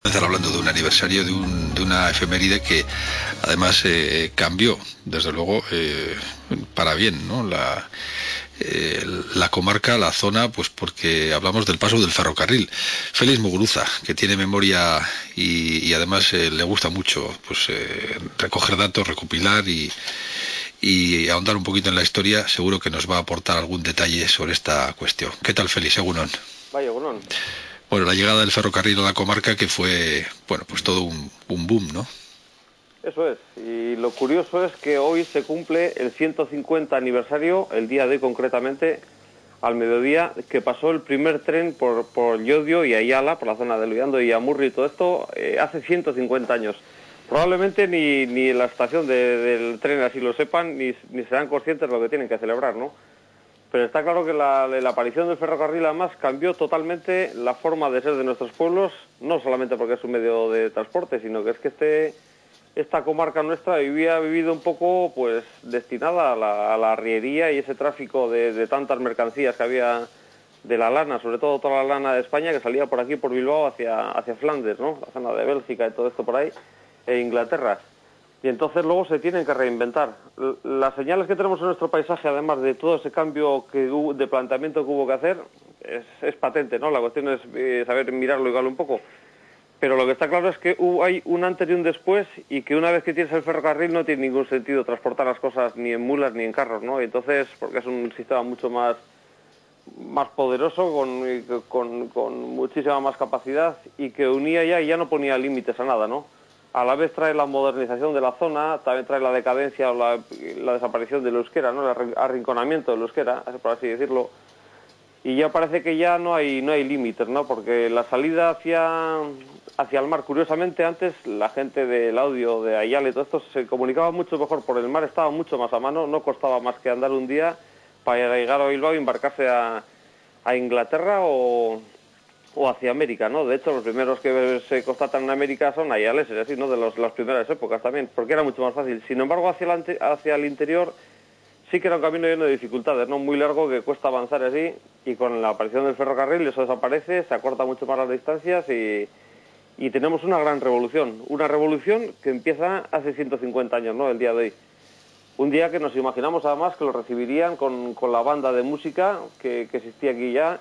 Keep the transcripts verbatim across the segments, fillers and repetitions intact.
Estar hablando de un aniversario, de, un, de una efeméride que además eh, cambió, desde luego, eh, para bien, ¿no? La, eh, la comarca, la zona, pues porque hablamos del paso del ferrocarril. Félix Muguruza, que tiene memoria y, y además eh, le gusta mucho pues eh, recoger datos, recopilar y, y ahondar un poquito en la historia, seguro que nos va a aportar algún detalle sobre esta cuestión. ¿Qué tal, Félix? Egunon. Vaya, Gunón. Bueno, la llegada del ferrocarril a la comarca que fue, bueno, pues todo un, un boom, ¿no? Eso es. Y lo curioso es que hoy se cumple el ciento cincuenta aniversario, el día de hoy concretamente, al mediodía, que pasó el primer tren por, por Llodio y Ayala, por la zona de Luiando y Amurrio y todo esto, eh, hace ciento cincuenta años. Probablemente ni, ni en la estación de, del tren así lo sepan, ni, ni serán conscientes de lo que tienen que celebrar, ¿no? Pero está claro que la, la aparición del ferrocarril además cambió totalmente la forma de ser de nuestros pueblos, no solamente porque es un medio de transporte, sino que es que este, esta comarca nuestra había vivido un poco pues destinada a la, a la arriería y ese tráfico de, de tantas mercancías que había de la lana, sobre todo toda la lana de España que salía por aquí, por Bilbao, hacia, hacia Flandes, ¿no? La zona de Bélgica y todo esto por ahí, e Inglaterra. Y entonces luego se tienen que reinventar. Las señales que tenemos en nuestro paisaje, además de todo ese cambio que hubo, de planteamiento que hubo que hacer, es, es patente, ¿no? La cuestión es eh, saber mirarlo igual un poco. Pero lo que está claro es que hubo, hay un antes y un después, y que una vez que tienes el ferrocarril no tiene ningún sentido transportar las cosas ni en mulas ni en carros, ¿no? Y entonces, porque es un sistema mucho más, más poderoso, con, con, con muchísima más capacidad, y que unía ya y ya no ponía límites a nada, ¿no? A la vez trae la modernización de la zona, también trae la decadencia o la, la desaparición del euskera, ¿no? El arrinconamiento del euskera, por así decirlo, y ya parece que ya no hay no hay límites, ¿no? Porque la salida hacia hacia el mar, curiosamente antes la gente del audio de Ayala y todo esto se comunicaba mucho mejor por el mar, estaba mucho más a mano, no costaba más que andar un día para llegar a Bilbao y embarcarse a, a Inglaterra o o hacia América, ¿no? De hecho, los primeros que se constatan en América son ayaleses, así, ¿no? De los, las primeras épocas también, porque era mucho más fácil. Sin embargo, hacia el, hacia el interior sí que era un camino lleno de dificultades, ¿no? Muy largo, que cuesta avanzar así, y con la aparición del ferrocarril eso desaparece, se acorta mucho más las distancias y, y tenemos una gran revolución. Una revolución que empieza hace ciento cincuenta años, ¿no? El día de hoy. Un día que nos imaginamos además que lo recibirían con, con la banda de música que, que existía aquí ya.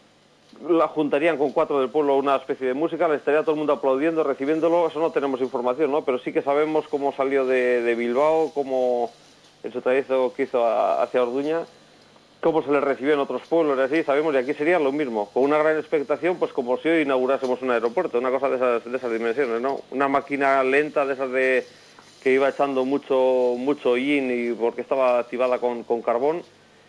La juntarían con cuatro del pueblo una especie de música, le estaría todo el mundo aplaudiendo, recibiéndolo, eso no tenemos información, ¿no? Pero sí que sabemos cómo salió de, de Bilbao, cómo en su trayecto que hizo a, hacia Orduña, cómo se le recibió en otros pueblos y así, sabemos, y aquí sería lo mismo, con una gran expectación, pues como si hoy inaugurásemos un aeropuerto, una cosa de esas, de esas dimensiones, ¿no? Una máquina lenta de esas de que iba echando mucho mucho hollín y porque estaba activada con, con carbón,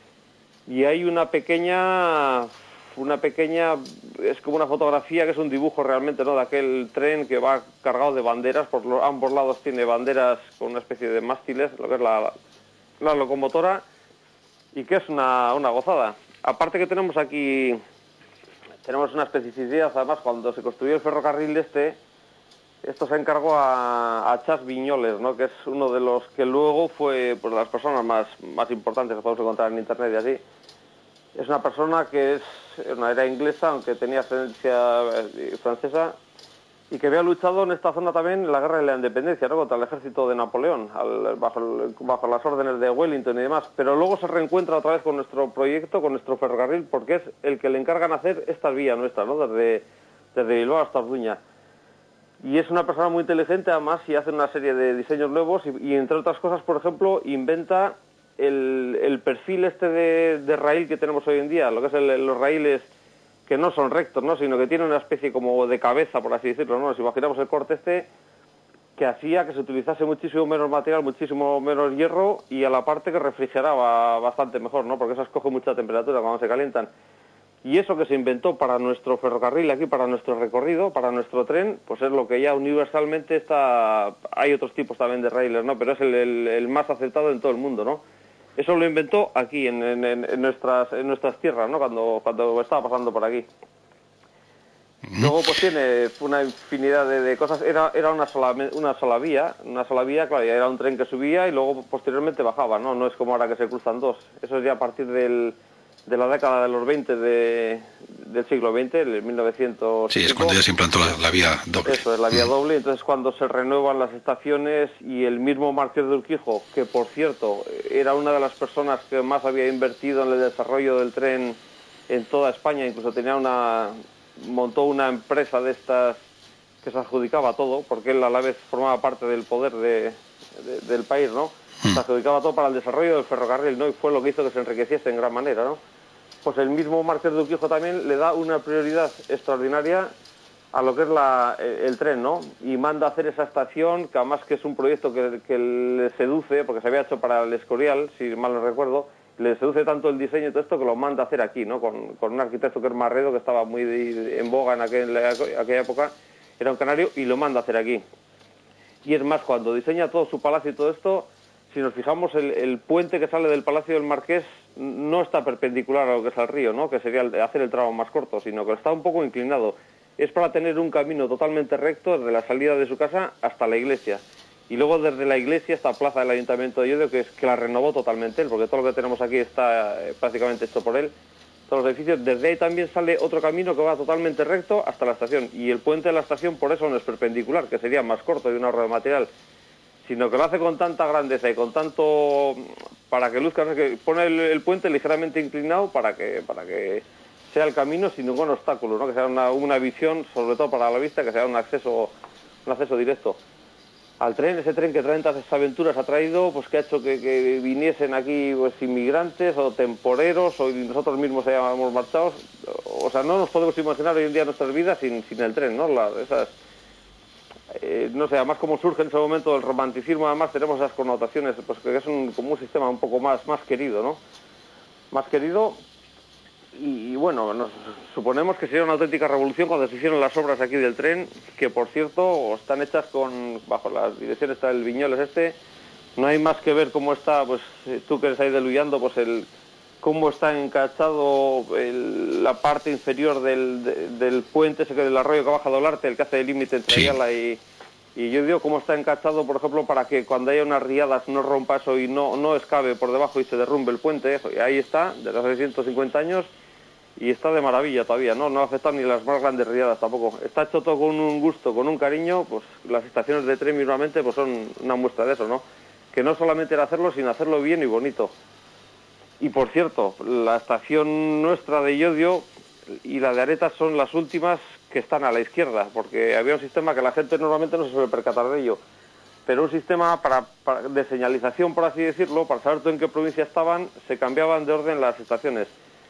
y hay una pequeña una pequeña, es como una fotografía que es un dibujo realmente, ¿no? De aquel tren que va cargado de banderas, por los, ambos lados tiene banderas con una especie de mástiles, lo que es la, la locomotora, y que es una, una gozada. Aparte que tenemos aquí, tenemos una especificidad, además, cuando se construyó el ferrocarril este, esto se encargó a, a Chas Viñoles, ¿no? Que es uno de los que luego fue pues, las personas más, más importantes que podemos encontrar en internet y así. Es una persona que es una era inglesa, aunque tenía ascendencia francesa, y que había luchado en esta zona también en la guerra de la independencia, ¿no? Contra el ejército de Napoleón, al, bajo, el, bajo las órdenes de Wellington y demás. Pero luego se reencuentra otra vez con nuestro proyecto, con nuestro ferrocarril, porque es el que le encargan hacer estas vías nuestras, ¿no? Desde, desde Bilbao hasta Orduña. Y es una persona muy inteligente, además, y hace una serie de diseños nuevos, y, y entre otras cosas, por ejemplo, inventa el, el perfil este de, de raíl que tenemos hoy en día, lo que es el, los raíles que no son rectos, ¿no? Sino que tienen una especie como de cabeza, por así decirlo, ¿no? Nos imaginamos el corte este que hacía que se utilizase muchísimo menos material, muchísimo menos hierro, y a la parte que refrigeraba bastante mejor, ¿no? Porque esas cogen mucha temperatura cuando se calientan. Y eso que se inventó para nuestro ferrocarril aquí, para nuestro recorrido, para nuestro tren, pues es lo que ya universalmente está. Hay otros tipos también de raíles, ¿no? Pero es el, el, el más aceptado en todo el mundo, ¿no? Eso lo inventó aquí, en, en, en, nuestras, en nuestras tierras, ¿no? Cuando, cuando estaba pasando por aquí. Luego pues tiene una infinidad de, de cosas. Era, era una sola una sola vía, una sola vía, claro, ya era un tren que subía y luego posteriormente bajaba, ¿no? No es como ahora que se cruzan dos. Eso es ya a partir del de la década de los veinte de, del siglo veinte, el mil novecientos. Sí, es cuando ya se implantó la, la vía doble. Eso es, la vía Mm. doble. Entonces, cuando se renuevan las estaciones y el mismo Marqués de Urquijo, que por cierto era una de las personas que más había invertido en el desarrollo del tren en toda España, incluso tenía una montó una empresa de estas que se adjudicaba todo, porque él a la vez formaba parte del poder de, de, del país, ¿no? Se adjudicaba todo para el desarrollo del ferrocarril, ¿no? Y fue lo que hizo que se enriqueciese en gran manera, ¿no? Pues el mismo Marqués de Urquijo también le da una prioridad extraordinaria a lo que es la, el tren, ¿no? Y manda a hacer esa estación, que además que es un proyecto que, que le seduce, porque se había hecho para el Escorial, si mal no recuerdo, le seduce tanto el diseño y todo esto que lo manda a hacer aquí, ¿no? Con, con un arquitecto que es Marredo, que estaba muy de, en boga en aquel, aquella época, era un canario, y lo manda a hacer aquí. Y es más, cuando diseña todo su palacio y todo esto, si nos fijamos, el, el puente que sale del Palacio del Marqués no está perpendicular a lo que es al río, ¿no? Que sería el, hacer el tramo más corto, sino que está un poco inclinado. Es para tener un camino totalmente recto desde la salida de su casa hasta la iglesia. Y luego desde la iglesia hasta Plaza del Ayuntamiento de Llodio, que es que la renovó totalmente él, porque todo lo que tenemos aquí está eh, prácticamente hecho por él. Todos los edificios, desde ahí también sale otro camino que va totalmente recto hasta la estación. Y el puente de la estación por eso no es perpendicular, que sería más corto y un ahorro de material, sino que lo hace con tanta grandeza y con tanto, para que luzca, ¿no? Que pone el, el puente ligeramente inclinado para que para que sea el camino sin ningún obstáculo, ¿no? Que sea una, una visión, sobre todo para la vista, que sea un acceso un acceso directo al tren. Ese tren que trae tantas aventuras ha traído, pues que ha hecho que, que viniesen aquí pues inmigrantes o temporeros, o nosotros mismos hayamos marchados. O sea, no nos podemos imaginar hoy en día nuestras vidas sin, sin el tren, ¿no? La, esas Eh, no sé, además como surge en ese momento el romanticismo, además tenemos esas connotaciones, pues que es un, como un sistema un poco más, más querido, ¿no? Más querido y, y bueno, nos suponemos que sería una auténtica revolución cuando se hicieron las obras aquí del tren, que por cierto están hechas con, bajo las direcciones del Viñoles este, no hay más que ver cómo está, pues tú que eres ahí deluyando, pues el cómo está encachado el, la parte inferior del, de, del puente ese que del arroyo que baja Dolarte, el que hace el límite entre Sí. Ayala y, y yo digo cómo está encachado, por ejemplo, para que cuando haya unas riadas no rompa eso y no, no escabe por debajo y se derrumbe el puente. Eso. Y ahí está, desde hace ciento cincuenta años, y está de maravilla todavía, ¿no? No afecta ni las más grandes riadas tampoco. Está hecho todo con un gusto, con un cariño, pues las estaciones de tren mismamente pues son una muestra de eso, ¿no? Que no solamente era hacerlo, sino hacerlo bien y bonito. Y por cierto, la estación nuestra de Llodio y la de Aretas son las últimas que están a la izquierda, porque había un sistema que la gente normalmente no se suele percatar de ello, pero un sistema para, para, de señalización, por así decirlo, para saber tú en qué provincia estaban, se cambiaban de orden las estaciones.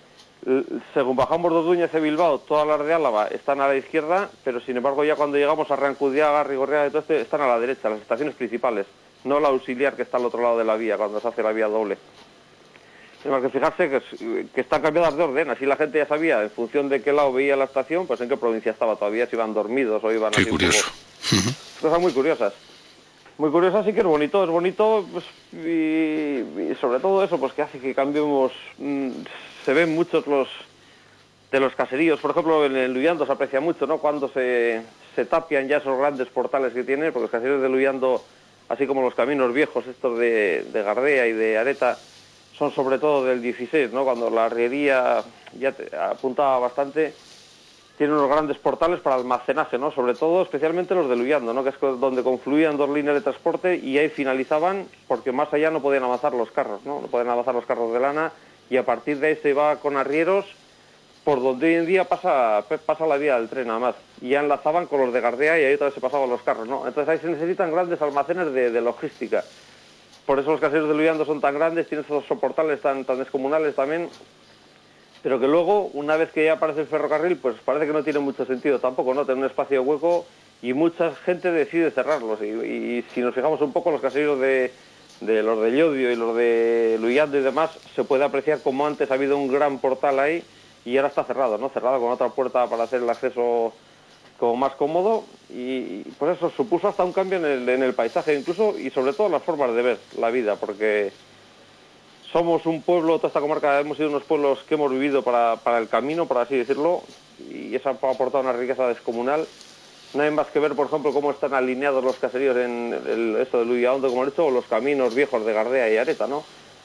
Según bajamos de Orduña hacia Bilbao, todas las de Álava están a la izquierda, pero sin embargo ya cuando llegamos a Rancudiaga, Rigorriaga y todo esto, están a la derecha, las estaciones principales, no la auxiliar que está al otro lado de la vía, cuando se hace la vía doble. Tenemos que fijarse que, que están cambiadas de orden, así la gente ya sabía, en función de qué lado veía la estación, pues en qué provincia estaba todavía, si iban dormidos o iban Qué así curioso. un poco. Cosas muy curiosas. Muy curiosas y que es bonito, es bonito, pues, y, y sobre todo eso, pues que hace que cambiemos. Mmm, se ven muchos los de los caseríos, por ejemplo, en el Luyando se aprecia mucho, ¿no? Cuando se, se tapian ya esos grandes portales que tiene, porque los caseríos de Luyando, así como los caminos viejos, estos de, de Gardea y de Areta, son sobre todo del dieciséis, ¿no? Cuando la arriería ya te, apuntaba bastante, tiene unos grandes portales para almacenaje, ¿no? Sobre todo, especialmente los de Luyando, ¿no? Que es donde confluían dos líneas de transporte y ahí finalizaban, porque más allá no podían avanzar los carros, ¿no? No podían avanzar los carros de lana y a partir de ahí se iba con arrieros por donde hoy en día pasa pasa la vía del tren nada más, y ya enlazaban con los de Gardea y ahí otra vez se pasaban los carros, ¿no? Entonces ahí se necesitan grandes almacenes de, de logística. Por eso los caseríos de Luyando son tan grandes, tienen esos soportales tan, tan descomunales también, pero que luego, una vez que ya aparece el ferrocarril, pues parece que no tiene mucho sentido tampoco, ¿no? Tener un espacio hueco y mucha gente decide cerrarlos. Y, y si nos fijamos un poco, los caseríos de, de los de Llodio y los de Luyando y demás, se puede apreciar como antes ha habido un gran portal ahí y ahora está cerrado, ¿no? Cerrado con otra puerta para hacer el acceso como más cómodo, y pues eso supuso hasta un cambio en el, en el paisaje incluso, y sobre todo las formas de ver la vida, porque somos un pueblo, toda esta comarca hemos sido unos pueblos que hemos vivido para, para el camino, por así decirlo, y eso ha aportado una riqueza descomunal. No hay más que ver, por ejemplo, cómo están alineados los caseríos en el, esto de Luyaondo, como he dicho, o los caminos viejos de Gardea y Areta, ¿no?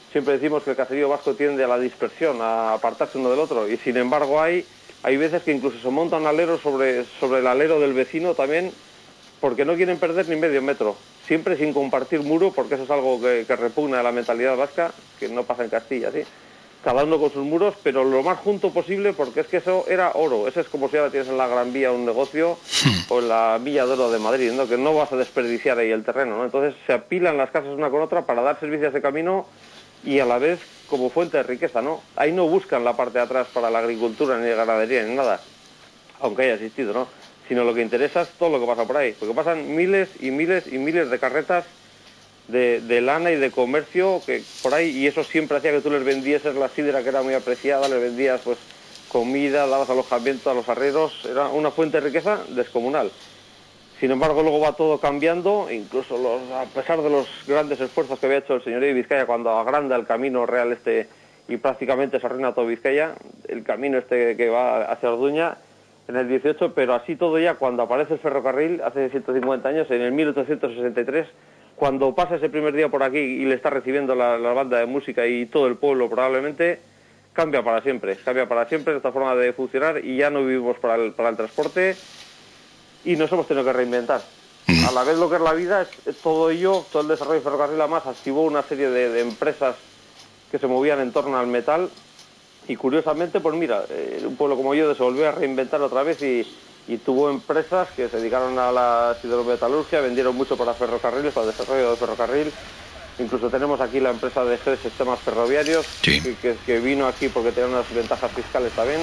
siempre decimos que el caserío vasco tiende a la dispersión, a apartarse uno del otro, y sin embargo hay, hay veces que incluso se monta un alero sobre, sobre el alero del vecino también, porque no quieren perder ni medio metro, siempre sin compartir muro, porque eso es algo que, que repugna a la mentalidad vasca, que no pasa en Castilla, ¿sí? Cada uno con sus muros, pero lo más junto posible, porque es que eso era oro. Eso es como si ahora tienes en la Gran Vía un negocio, o en la Villa de Oro de Madrid, ¿no? Que no vas a desperdiciar ahí el terreno, ¿no? Entonces se apilan las casas una con otra para dar servicio a ese camino y a la vez como fuente de riqueza, ¿no? Ahí no buscan la parte de atrás para la agricultura, ni ganadería, ni nada, aunque haya existido, ¿no? Sino lo que interesa es todo lo que pasa por ahí, porque pasan miles y miles y miles de carretas De, de lana y de comercio que por ahí, y eso siempre hacía que tú les vendieses la sidra, que era muy apreciada, les vendías pues comida, dabas alojamiento a los arrieros, era una fuente de riqueza descomunal. Sin embargo, luego va todo cambiando, incluso los, a pesar de los grandes esfuerzos que había hecho el señorío de Vizcaya cuando agranda el camino real este y prácticamente se arruina todo Vizcaya, el camino este que va hacia Orduña en el dieciocho, pero así todo ya cuando aparece el ferrocarril hace ciento cincuenta años, en el mil ochocientos sesenta y tres, cuando pasa ese primer día por aquí y le está recibiendo la, la banda de música y todo el pueblo probablemente, cambia para siempre, cambia para siempre esta forma de funcionar y ya no vivimos para el, para el transporte y nos hemos tenido que reinventar. A la vez lo que es la vida, es, es todo ello, todo el desarrollo ferrocarril además activó una serie de, de empresas que se movían en torno al metal y curiosamente, pues mira, eh, un pueblo como yo se volvió a reinventar otra vez y... y tuvo empresas que se dedicaron a la hidrometalurgia, vendieron mucho para ferrocarriles, para el desarrollo del ferrocarril. Incluso tenemos aquí la empresa de G Sistemas Ferroviarios, sí. que, que, que vino aquí porque tenía unas ventajas fiscales también.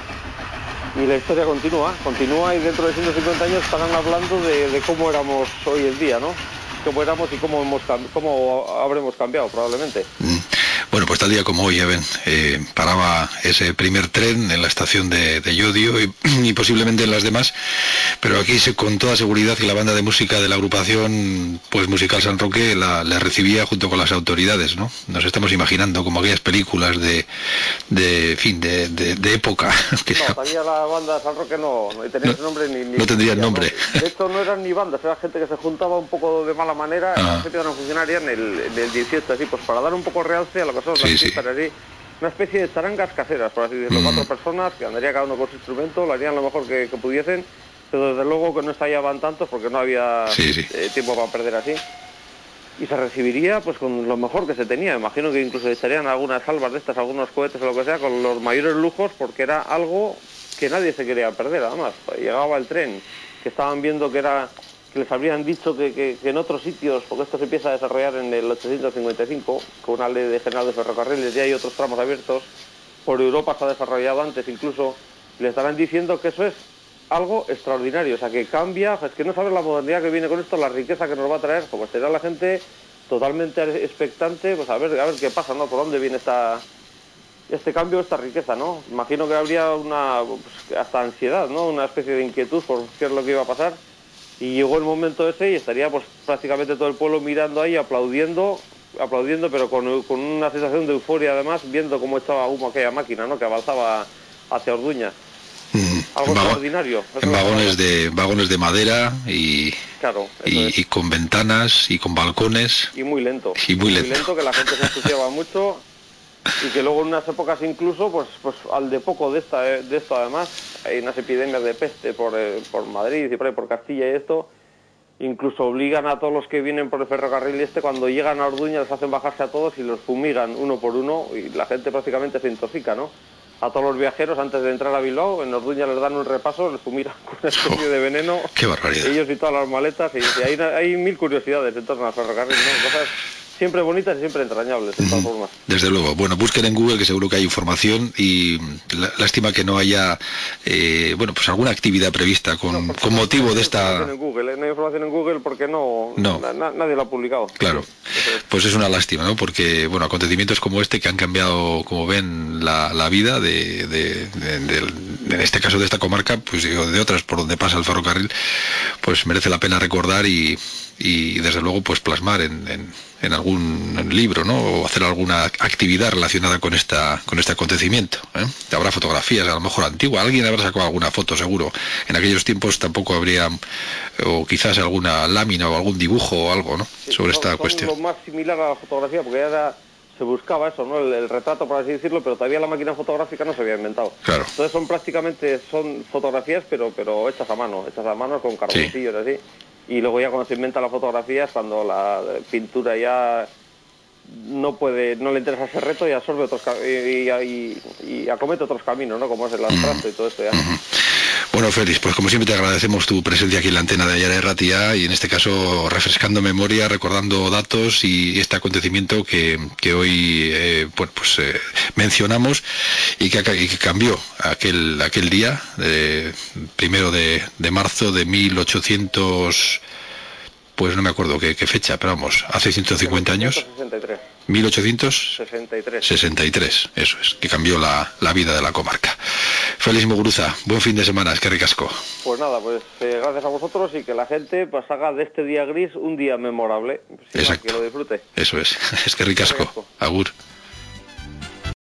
Y la historia continúa, continúa y dentro de ciento cincuenta años estarán hablando de, de cómo éramos hoy en día, ¿no? Cómo éramos y cómo, hemos, cómo habremos cambiado probablemente. Mm. Bueno, pues tal día como hoy, ya ven, eh, paraba ese primer tren en la estación de, de Llodio y, y posiblemente en las demás, pero aquí se, con toda seguridad que la banda de música de la agrupación pues musical San Roque la, la recibía junto con las autoridades, ¿no? Nos estamos imaginando como aquellas películas de, de fin, de, de, de época. Que no, todavía la banda de San Roque no, no tenía no, ese nombre ni... ni no tendría el nombre. ¿no? De hecho no eran ni bandas, era gente que se juntaba un poco de mala manera, ah. se empezaron a funcionar ya en el, en el dieciocho, así, pues para dar un poco realce a lo que son sí, las sí. fiestas, así, una especie de charangas caseras, por así decirlo, mm. cuatro personas, que andaría cada uno con su instrumento, lo harían lo mejor que, que pudiesen, pero desde luego que no estallaban tantos porque no había sí, sí. Eh, tiempo para perder así. Y se recibiría pues con lo mejor que se tenía, imagino que incluso echarían algunas salvas de estas, algunos cohetes o lo que sea, con los mayores lujos, porque era algo que nadie se quería perder, además. Llegaba el tren, que estaban viendo que era... que les habrían dicho que, que, que en otros sitios, porque esto se empieza a desarrollar en el ochocientos cincuenta y cinco, con una ley de general de ferrocarriles, ya hay otros tramos abiertos, por Europa se ha desarrollado antes incluso, le estarán diciendo que eso es algo extraordinario, o sea, que cambia, es que no sabes la modernidad que viene con esto, la riqueza que nos va a traer, como estará la gente totalmente expectante, pues a ver, a ver qué pasa, ¿no? Por dónde viene esta... este cambio, esta riqueza, ¿no? Imagino que habría una, pues, hasta ansiedad, ¿no? Una especie de inquietud por qué es lo que iba a pasar. Y llegó el momento ese y estaría pues prácticamente todo el pueblo mirando ahí, aplaudiendo, aplaudiendo, pero con, con una sensación de euforia además, viendo cómo echaba humo aquella máquina, ¿no? Que avanzaba hacia Orduña. Mm, Algo en extraordinario. En vagones de vagones de madera y, claro, y, es. y con ventanas y con balcones. Y muy lento. Y muy lento. Muy lento, que la gente se ensuciaba mucho. Y que luego en unas épocas incluso, pues pues al de poco de esta de esto además, hay unas epidemias de peste por, eh, por Madrid y por ahí por Castilla y esto, incluso obligan a todos los que vienen por el ferrocarril este, cuando llegan a Orduña les hacen bajarse a todos y los fumigan uno por uno y la gente prácticamente se intoxica, ¿no? A todos los viajeros antes de entrar a Bilbao, en Orduña les dan un repaso, les fumigan con una especie oh, de veneno. ¡Qué barbaridad! Ellos y todas las maletas, y, y hay, hay mil curiosidades en torno al ferrocarril, ¿no? Cosas siempre bonitas y siempre entrañables, de todas formas. Desde luego. Bueno, busquen en Google, que seguro que hay información, y lástima que no haya, eh, bueno, pues alguna actividad prevista con, no, con motivo de esta... En Google, ¿eh? No hay información en Google porque no, no. Na, nadie lo ha publicado. Claro, pues es una lástima, ¿no? Porque, bueno, acontecimientos como este que han cambiado, como ven, la, la vida de, de, de, de, de, en este caso de esta comarca, pues digo, de otras por donde pasa el ferrocarril, pues merece la pena recordar y, y desde luego, pues plasmar en... en en algún libro, ¿no? O hacer alguna actividad relacionada con esta con este acontecimiento, ¿eh? Habrá fotografías, a lo mejor antiguas, alguien habrá sacado alguna foto, seguro. En aquellos tiempos tampoco habría, o quizás alguna lámina o algún dibujo o algo, ¿no? Sí, sobre son, esta son cuestión. Lo más similar a la fotografía, porque ya era, se buscaba eso, ¿no? El, el retrato, por así decirlo, pero todavía la máquina fotográfica no se había inventado. Claro. Entonces son prácticamente, son fotografías, pero pero hechas a mano, hechas a mano con carboncillos, sí. Así. Y luego ya cuando se inventa la fotografía es cuando la pintura ya no puede, no le interesa ese reto y absorbe otros y, y, y, y acomete otros caminos, ¿no? Como es el abstracto mm. y todo esto ya. Mm-hmm. Bueno, Félix, pues como siempre te agradecemos tu presencia aquí en la antena de Aiara Irratia y en este caso refrescando memoria, recordando datos y este acontecimiento que, que hoy eh, pues, pues eh, mencionamos y que, y que cambió aquel aquel día, eh, primero de, de marzo de mil ochocientos, pues no me acuerdo qué, qué fecha, pero vamos, hace ciento cincuenta años. mil ochocientos sesenta y tres, eso es, que cambió la, la vida de la comarca. Félix Muguruza, buen fin de semana, es que ricasco. Pues nada, pues eh, gracias a vosotros y que la gente pues haga de este día gris un día memorable. Exacto. Que lo disfrute. Eso es, es que ricasco. Agur.